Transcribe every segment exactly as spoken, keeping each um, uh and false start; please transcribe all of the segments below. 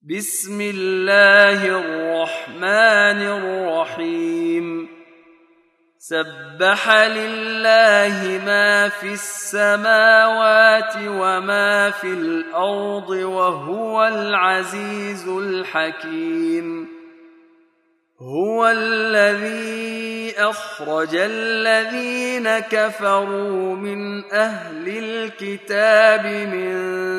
بسم الله الرحمن الرحيم سبح لله ما في السماوات وما في الأرض وهو العزيز الحكيم. هو الذي أخرج الذين كفروا من أهل الكتاب من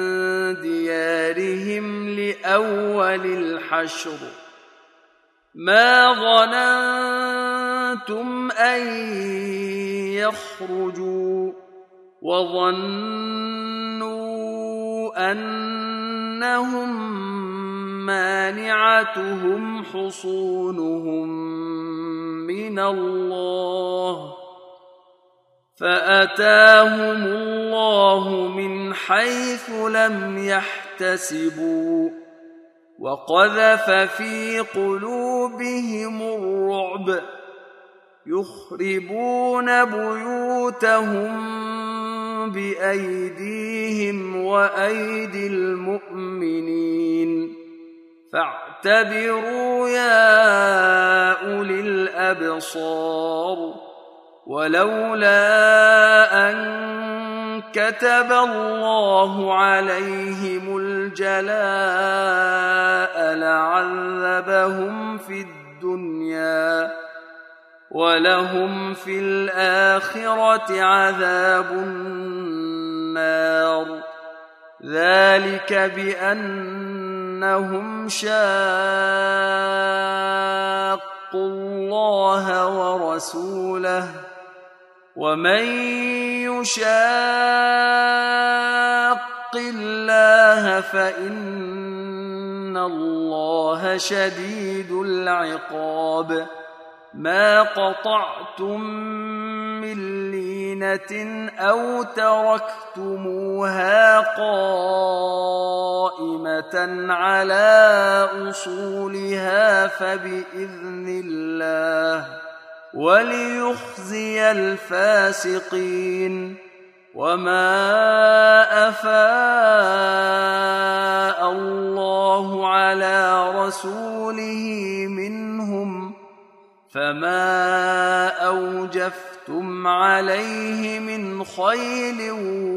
ديارهم لأول الحشر ما ظننتم أن يخرجوا وظنوا أنهم مانعتهم حصونهم من الله فأتاهم الله من حيث لم يحتسبوا وقذف في قلوبهم الرعب يخربون بيوتهم بأيديهم وأيدي المؤمنين فاعتبروا يا أولي الأبصار. ولولا أن كتب الله عليهم الجلاء لعذبهم في الدنيا ولهم في الآخرة عذاب النار ذلك بأنهم شاقوا الله ورسوله ومن يشاق الله فإن الله شديد العقاب. ما قطعتم من لينة أو تركتموها قائمة على أصولها فبإذن الله وليخزي الفاسقين. وما أفاء الله على رسوله منهم فما أوجفتم عليه من خيل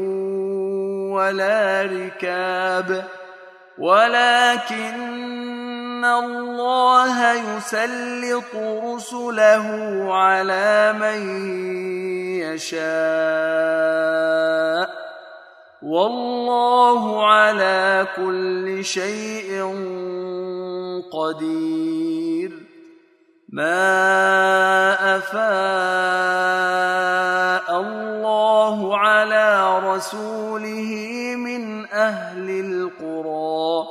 ولا ركاب ولكن الله يسلط رسله على من يشاء والله على كل شيء قدير. ما أفاء الله على رسوله من أهل القرى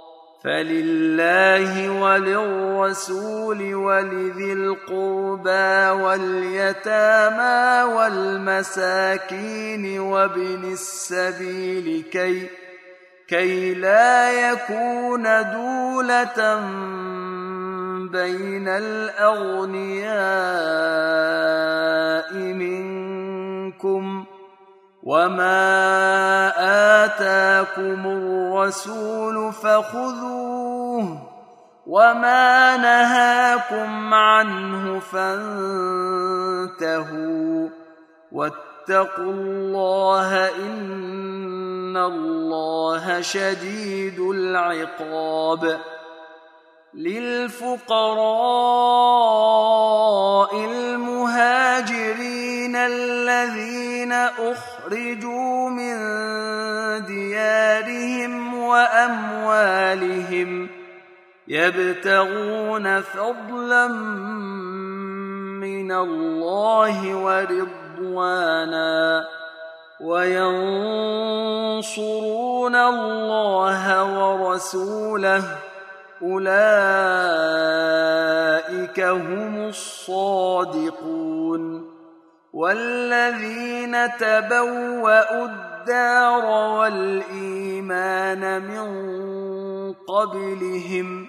فلله وللرسول ولذي القربى واليتامى والمساكين وابن السبيل كي, كي لا يكون دولة بين الأغنياء منكم وما آتاكم الرسول فخذوه وما نهاكم عنه فانتهوا واتقوا الله إن الله شديد العقاب. للفقراء المهاجرين الذين أخرجوا من ديارهم وأموالهم يبتغون فضلا من الله ورضوانا وينصرون الله ورسوله أولئك هم الصادقون. والذين تبوأوا الدار والإيمان من قبلهم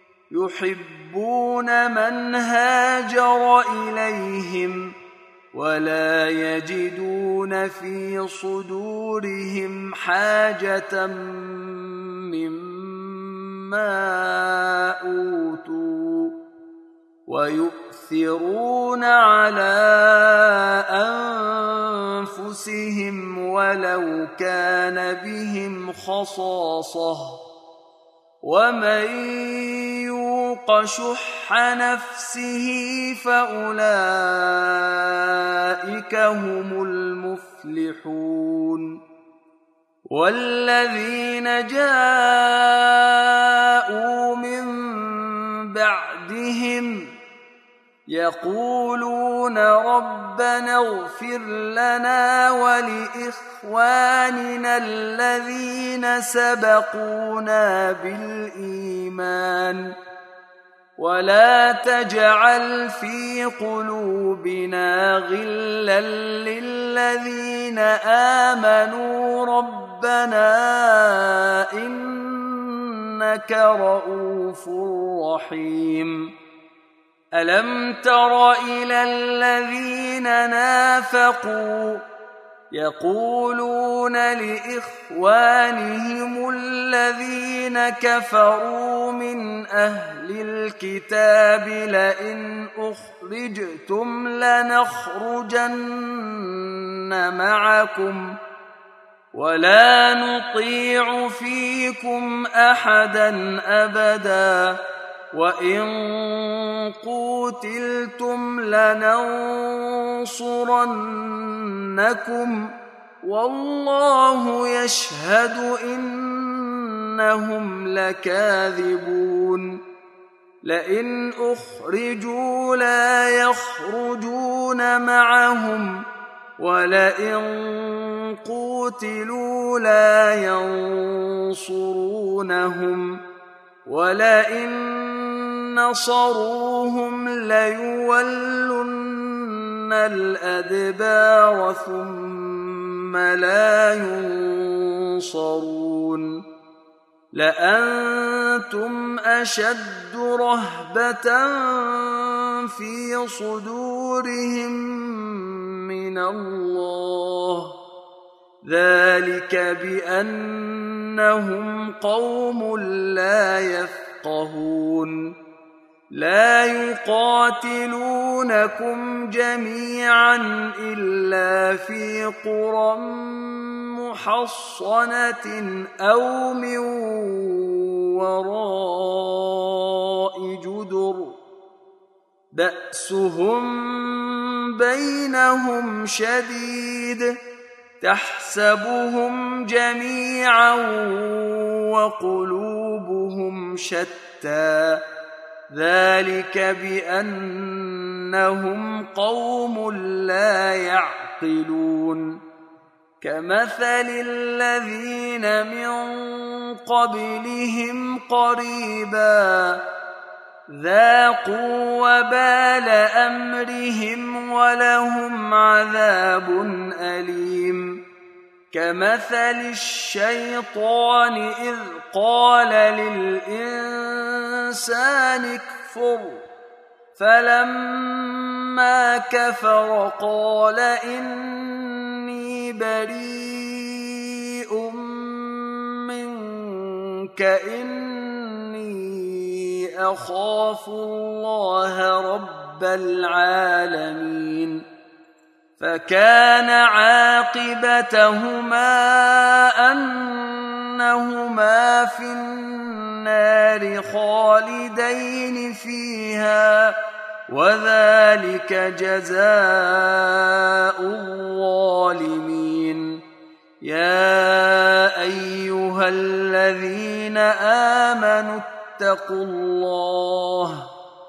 يحبون من هاجر إليهم ولا يجدون في صدورهم حاجة مما ما أوتوا ويؤثرون على أنفسهم ولو كان بهم خصاصة ومن يوق شح نفسه فأولئك هم المفلحون والذين جاءوا من بعدهم يقولون ربنا اغفر لنا ولإخواننا الذين سبقونا بالإيمان ولا تجعل في قلوبنا غلا للذين آمنوا ربنا إنك رؤوف رحيم ألم تر إلى الذين نافقوا يقولون لإخوانهم الذين كفروا من أهل الكتاب لئن أخرجتم لنخرجن معكم ولا نطيع فيكم أحدا أبدا وإن قوتلتم لننصرنكم والله يشهد إنهم لكاذبون لئن أخرجوا لا يخرجون معهم ولئن قوتلوا لا ينصرونهم ولئن نصروهم ليولن الأدبار ثم لا ينصرون لأنتم أشد رهبة في صدورهم من الله ذلك بأنهم قوم لا يفقهون لا يقاتلونكم جميعا إلا في قرى محصنة أو من وراء جدر بأسهم بينهم شديد تحسبهم جميعا وقلوبهم شتى ذلك بأنهم قوم لا يعقلون كمثل الذين من قبلهم قريبا ذاقوا وبال أمرهم ولهم عذاب أليم كمثل الشيطان إذ قال للإنسان اكفر فلما كفر قال إني بريء منك إني أخاف الله رب العالمين فكان عاقبتهما أنهما في النار خالدين فيها وذلك جزاء الظالمين يا أيها الذين آمنوا اتقوا الله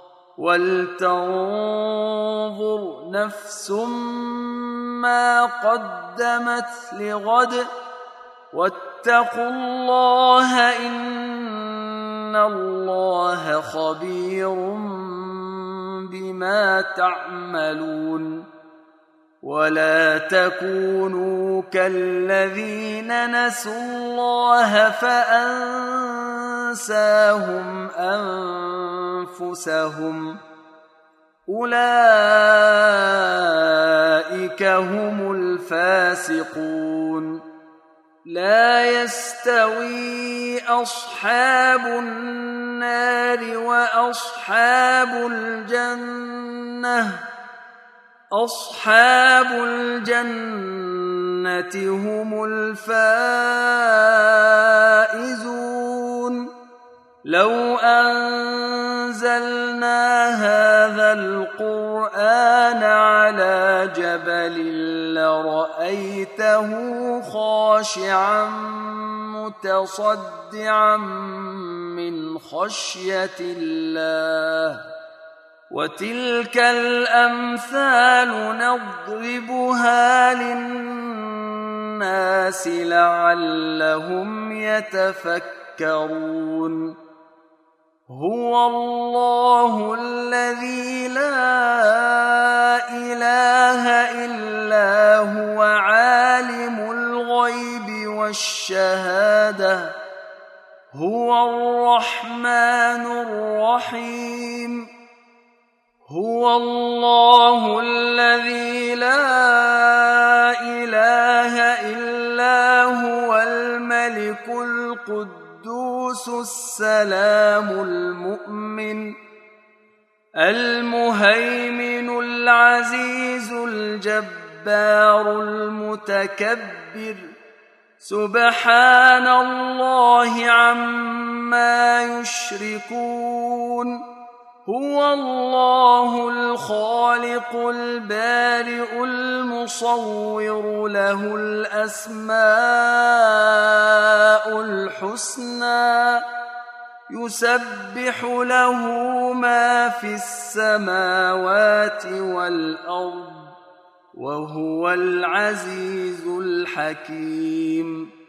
ولتنظر نفس ما قدمت لغد واتقوا الله إن الله خبير بما تعملون ولا تكونوا كالذين نسوا الله فأنساهم أنفسهم أولئك هم الفاسقون لا يستوي أصحاب النار وأصحاب الجنة أصحاب الجنة هم الفائزون لو أنزلنا هذا القرآن على جبل لرأيته خاشعا متصدعا من خشية الله وتلك الأمثال نضربها للناس لعلهم يتفكرون هو الله الذي لا إله إلا هو عالم الغيب والشهادة هو الرحمن الرحيم هو الله الذي لا إله إلا هو الملك القدوس السلام المؤمن المهيمن العزيز الجبار المتكبر سبحان الله عما يشركون هو الله الخالق البارئ المصور له الأسماء الحسنى يسبح له ما في السماوات والأرض وهو العزيز الحكيم